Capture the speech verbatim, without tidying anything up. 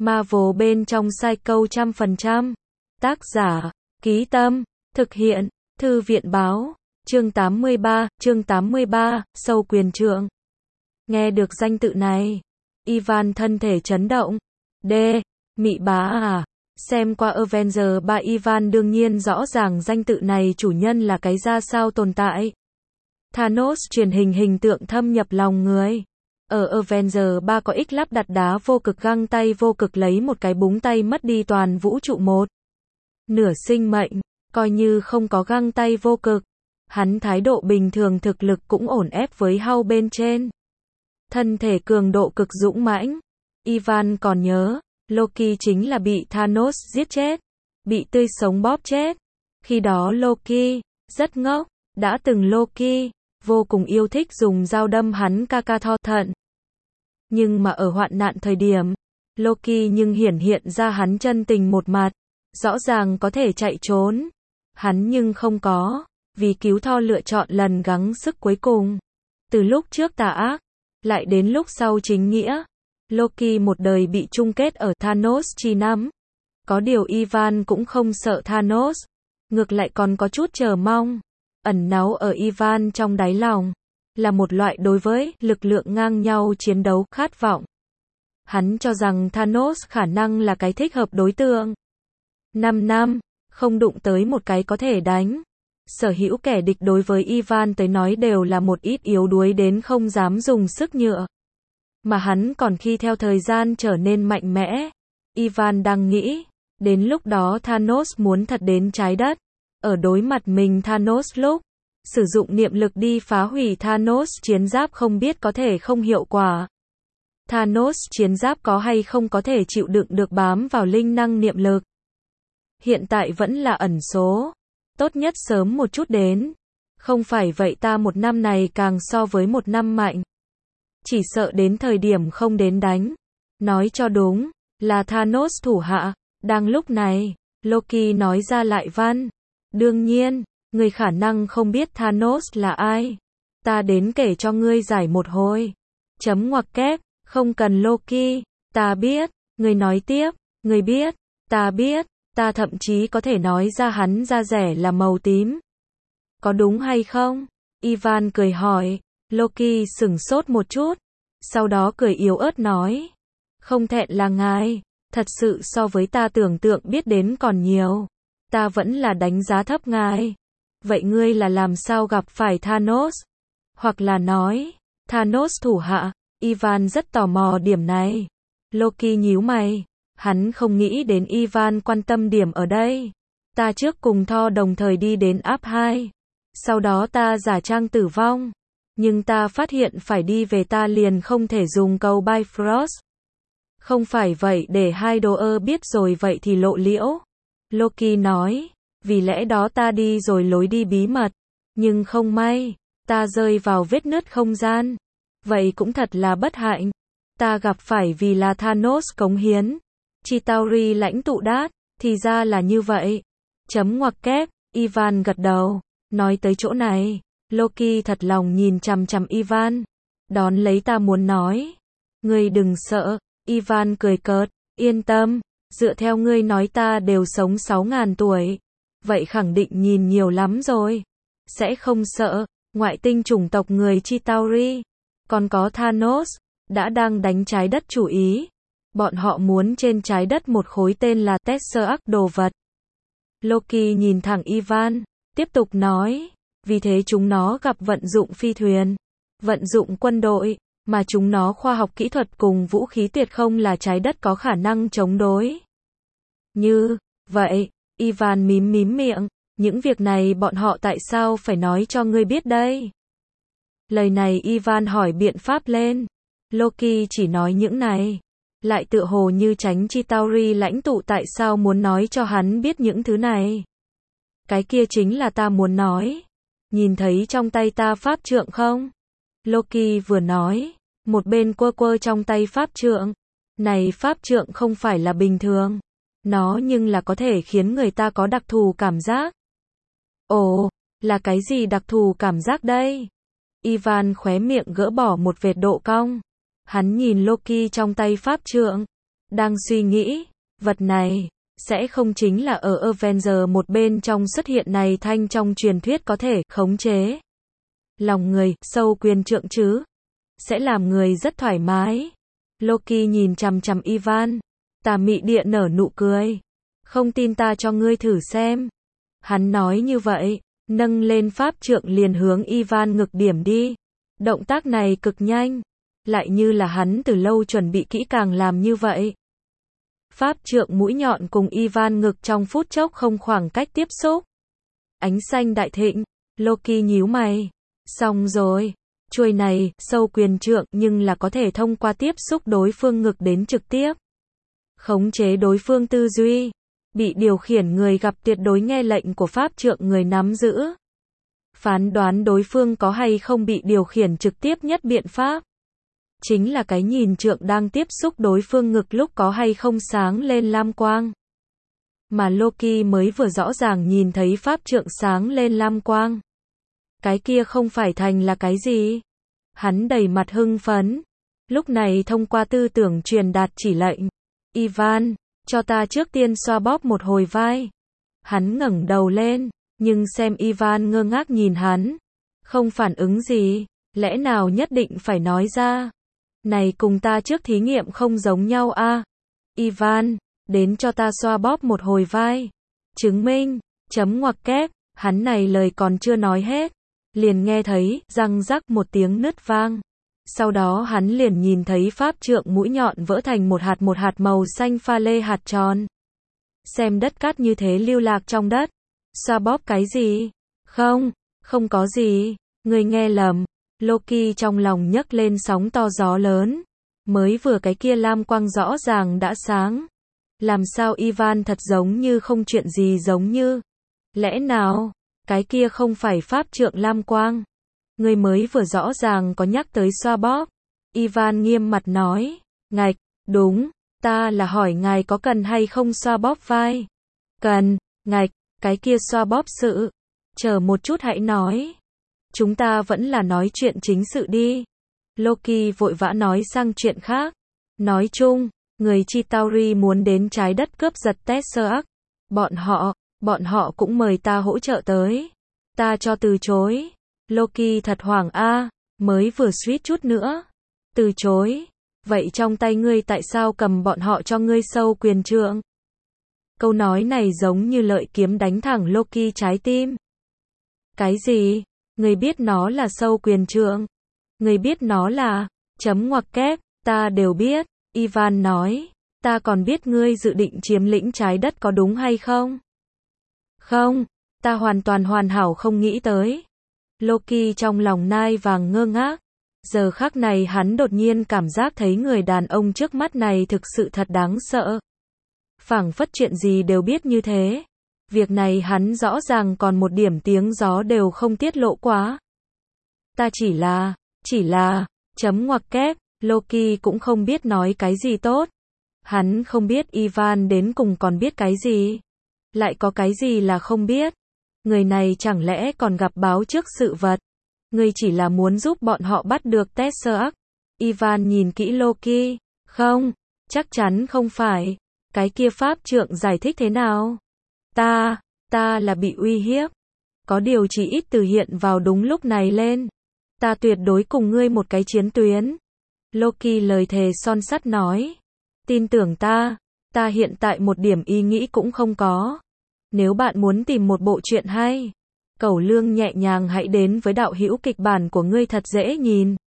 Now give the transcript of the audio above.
Marvel bên trong Psycho trăm phần trăm. Tác giả, Ký Tâm, thực hiện, Thư viện Báo, chương tám mươi ba, chương tám mươi ba, Sâu Quyền Trượng. Nghe được danh tự này, Ivan thân thể chấn động. D. Mị bá à? Xem qua Avengers ba Ivan đương nhiên rõ ràng danh tự này chủ nhân là cái ra sao tồn tại. Thanos truyền hình hình tượng thâm nhập lòng người. Ở Avengers ba có ích lắp đặt đá vô cực găng tay vô cực lấy một cái búng tay mất đi toàn vũ trụ một nửa sinh mệnh, coi như không có găng tay vô cực. Hắn thái độ bình thường thực lực cũng ổn ép với Hulk bên trên. Thân thể cường độ cực dũng mãnh. Ivan còn nhớ, Loki chính là bị Thanos giết chết, bị tươi sống bóp chết. Khi đó Loki, rất ngốc, đã từng Loki, vô cùng yêu thích dùng dao đâm hắn ca ca tho thận. Nhưng mà ở hoạn nạn thời điểm, Loki nhưng hiển hiện ra hắn chân tình một mặt, rõ ràng có thể chạy trốn. Hắn nhưng không có, vì cứu Thor lựa chọn lần gắng sức cuối cùng. Từ lúc trước tà ác, lại đến lúc sau chính nghĩa, Loki một đời bị chung kết ở Thanos chi nắm. Có điều Ivan cũng không sợ Thanos, ngược lại còn có chút chờ mong. Ẩn náu ở Ivan trong đáy lòng, là một loại đối với lực lượng ngang nhau chiến đấu khát vọng. Hắn cho rằng Thanos khả năng là cái thích hợp đối tượng. Năm năm, không đụng tới một cái có thể đánh. Sở hữu kẻ địch đối với Ivan tới nói đều là một ít yếu đuối đến không dám dùng sức nhựa. Mà hắn còn khi theo thời gian trở nên mạnh mẽ. Ivan đang nghĩ, đến lúc đó Thanos muốn thật đến trái đất. Ở đối mặt mình Thanos lúc, sử dụng niệm lực đi phá hủy Thanos chiến giáp không biết có thể không hiệu quả. Thanos chiến giáp có hay không có thể chịu đựng được bám vào linh năng niệm lực. Hiện tại vẫn là ẩn số. Tốt nhất sớm một chút đến. Không phải vậy ta một năm này càng so với một năm mạnh. Chỉ sợ đến thời điểm không đến đánh. Nói cho đúng, là Thanos thủ hạ. Đang lúc này, Loki nói ra lại văn. Đương nhiên, người khả năng không biết Thanos là ai. Ta đến kể cho ngươi giải một hồi. Chấm ngoặc kép, không cần Loki. Ta biết, người nói tiếp, người biết, ta biết. Ta thậm chí có thể nói ra hắn da rẻ là màu tím. Có đúng hay không? Ivan cười hỏi. Loki sửng sốt một chút. Sau đó cười yếu ớt nói. Không thẹn là ngài. Thật sự so với ta tưởng tượng biết đến còn nhiều. Ta vẫn là đánh giá thấp ngài. Vậy ngươi là làm sao gặp phải Thanos? Hoặc là nói, Thanos thủ hạ. Ivan rất tò mò điểm này. Loki nhíu mày. Hắn không nghĩ đến Ivan quan tâm điểm ở đây. Ta trước cùng Thor đồng thời đi đến áp hai. Sau đó ta giả trang tử vong. Nhưng ta phát hiện phải đi về ta liền không thể dùng cầu Bifrost. Không phải vậy để hai đồ ơ biết rồi vậy thì lộ liễu. Loki nói. Vì lẽ đó ta đi rồi lối đi bí mật. Nhưng không may, ta rơi vào vết nứt không gian. Vậy cũng thật là bất hạnh. Ta gặp phải vì là Thanos cống hiến. Chitauri lãnh tụ đát, thì ra là như vậy. Chấm ngoặc kép, Ivan gật đầu. Nói tới chỗ này, Loki thật lòng nhìn chằm chằm Ivan. Đón lấy ta muốn nói. Ngươi đừng sợ, Ivan cười cợt, yên tâm, dựa theo ngươi nói ta đều sống sáu ngàn tuổi. Vậy khẳng định nhìn nhiều lắm rồi. Sẽ không sợ, ngoại tinh chủng tộc người Chitauri. Còn có Thanos, đã đang đánh trái đất chủ ý. Bọn họ muốn trên trái đất một khối tên là Tesseract đồ vật. Loki nhìn thẳng Ivan, tiếp tục nói, vì thế chúng nó gặp vận dụng phi thuyền, vận dụng quân đội, mà chúng nó khoa học kỹ thuật cùng vũ khí tuyệt không là trái đất có khả năng chống đối. Như vậy, Ivan mím mím miệng, những việc này bọn họ tại sao phải nói cho ngươi biết đây? Lời này Ivan hỏi biện pháp lên. Loki chỉ nói những này. Lại tựa hồ như tránh Chitauri lãnh tụ tại sao muốn nói cho hắn biết những thứ này. Cái kia chính là ta muốn nói. Nhìn thấy trong tay ta pháp trượng không? Loki vừa nói, một bên quơ quơ trong tay pháp trượng. Này pháp trượng không phải là bình thường. Nó nhưng là có thể khiến người ta có đặc thù cảm giác. Ồ, là cái gì đặc thù cảm giác đây? Ivan khóe miệng gỡ bỏ một vệt độ cong. Hắn nhìn Loki trong tay pháp trượng. đang suy nghĩ, vật này, sẽ không chính là ở Avenger một bên trong xuất hiện này thanh trong truyền thuyết có thể khống chế lòng người, sâu quyền trượng chứ. Sẽ làm người rất thoải mái. Loki nhìn chằm chằm Ivan. Tà mị địa nở nụ cười. Không tin ta cho ngươi thử xem. Hắn nói như vậy, nâng lên pháp trượng liền hướng Ivan ngực điểm đi. Động tác này cực nhanh, lại như là hắn từ lâu chuẩn bị kỹ càng làm như vậy. Pháp trượng mũi nhọn cùng Ivan ngực trong phút chốc không khoảng cách tiếp xúc. Ánh xanh đại thịnh, Loki nhíu mày. Xong rồi, chuôi này, sâu quyền trượng nhưng là có thể thông qua tiếp xúc đối phương ngực đến trực tiếp. Khống chế đối phương tư duy. Bị điều khiển người gặp tuyệt đối nghe lệnh của pháp trượng người nắm giữ. Phán đoán đối phương có hay không bị điều khiển trực tiếp nhất biện pháp. Chính là cái nhìn trượng đang tiếp xúc đối phương ngực lúc có hay không sáng lên lam quang. Mà Loki mới vừa rõ ràng nhìn thấy pháp trượng sáng lên lam quang. Cái kia không phải thành là cái gì? Hắn đầy mặt hưng phấn. Lúc này thông qua tư tưởng truyền đạt chỉ lệnh. Ivan, cho ta trước tiên xoa bóp một hồi vai. Hắn ngẩng đầu lên, nhưng xem Ivan ngơ ngác nhìn hắn. Không phản ứng gì, lẽ nào nhất định phải nói ra. Này cùng ta trước thí nghiệm không giống nhau a à? Ivan, đến cho ta xoa bóp một hồi vai. Chứng minh, chấm ngoặc kép, hắn này lời còn chưa nói hết. Liền nghe thấy, răng rắc một tiếng nứt vang. Sau đó hắn liền nhìn thấy pháp trượng mũi nhọn vỡ thành một hạt một hạt màu xanh pha lê hạt tròn. Xem đất cát như thế lưu lạc trong đất. Xoa bóp cái gì? Không, không có gì. Người nghe lầm. Loki trong lòng nhấc lên sóng to gió lớn. Mới vừa cái kia lam quang rõ ràng đã sáng. Làm sao Ivan thật giống như không chuyện gì giống như. Lẽ nào, cái kia không phải pháp trượng lam quang? Người mới vừa rõ ràng có nhắc tới xoa bóp. Ivan nghiêm mặt nói. Ngạch, đúng, ta là hỏi ngài có cần hay không xoa bóp vai. Cần, ngạch, cái kia xoa bóp sự. Chờ một chút hãy nói. Chúng ta vẫn là nói chuyện chính sự đi. Loki vội vã nói sang chuyện khác. Nói chung, người Chitauri muốn đến trái đất cướp giật Tesseract. Bọn họ, bọn họ cũng mời ta hỗ trợ tới. Ta cho từ chối. Loki thật hoảng a, mới vừa suýt chút nữa. Từ chối. Vậy trong tay ngươi tại sao cầm bọn họ cho ngươi sâu quyền trượng? Câu nói này giống như lợi kiếm đánh thẳng Loki trái tim. Cái gì? Ngươi biết nó là sâu quyền trượng? Ngươi biết nó là, chấm ngoặc kép, ta đều biết, Ivan nói. Ta còn biết ngươi dự định chiếm lĩnh trái đất có đúng hay không? Không, ta hoàn toàn hoàn hảo không nghĩ tới. Loki trong lòng nai vàng ngơ ngác. Giờ khắc này hắn đột nhiên cảm giác thấy người đàn ông trước mắt này thực sự thật đáng sợ. Phảng phất chuyện gì đều biết như thế. Việc này hắn rõ ràng còn một điểm tiếng gió đều không tiết lộ quá. Ta chỉ là, chỉ là, chấm ngoặc kép, Loki cũng không biết nói cái gì tốt. Hắn không biết Ivan đến cùng còn biết cái gì. Lại có cái gì là không biết. Người này chẳng lẽ còn gặp báo trước sự vật. Người chỉ là muốn giúp bọn họ bắt được Tesseract. Ivan nhìn kỹ Loki. Không, chắc chắn không phải. Cái kia pháp trượng giải thích thế nào? Ta, ta là bị uy hiếp. Có điều chỉ ít từ hiện vào đúng lúc này lên. Ta tuyệt đối cùng ngươi một cái chiến tuyến. Loki lời thề son sắt nói. Tin tưởng ta, ta hiện tại một điểm ý nghĩ cũng không có. Nếu bạn muốn tìm một bộ truyện hay, Cẩu Lương nhẹ nhàng hãy đến với đạo hữu kịch bản của ngươi thật dễ nhìn.